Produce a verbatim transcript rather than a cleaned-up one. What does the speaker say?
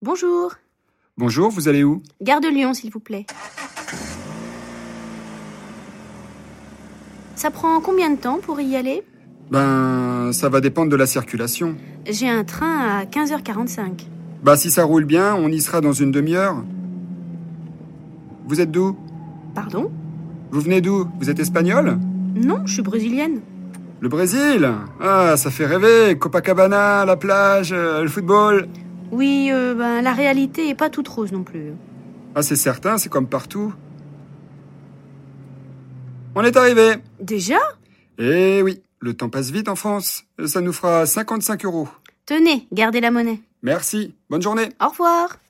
Bonjour. Bonjour, vous allez où? Gare de Lyon, s'il vous plaît. Ça prend combien de temps pour y aller? Ben, ça va dépendre de la circulation. J'ai un train à quinze heures quarante-cinq. Bah, si ça roule bien, on y sera dans une demi-heure. Vous êtes d'où? Pardon? Vous venez d'où? Vous êtes espagnol? Non, je suis brésilienne. Le Brésil? Ah, ça fait rêver. Copacabana, la plage, euh, le football. Oui, euh, ben, la réalité est pas toute rose non plus. Ah, c'est certain, c'est comme partout. On est arrivé. Déjà? Eh oui, le temps passe vite en France. Ça nous fera cinquante-cinq euros. Tenez, gardez la monnaie. Merci. Bonne journée. Au revoir.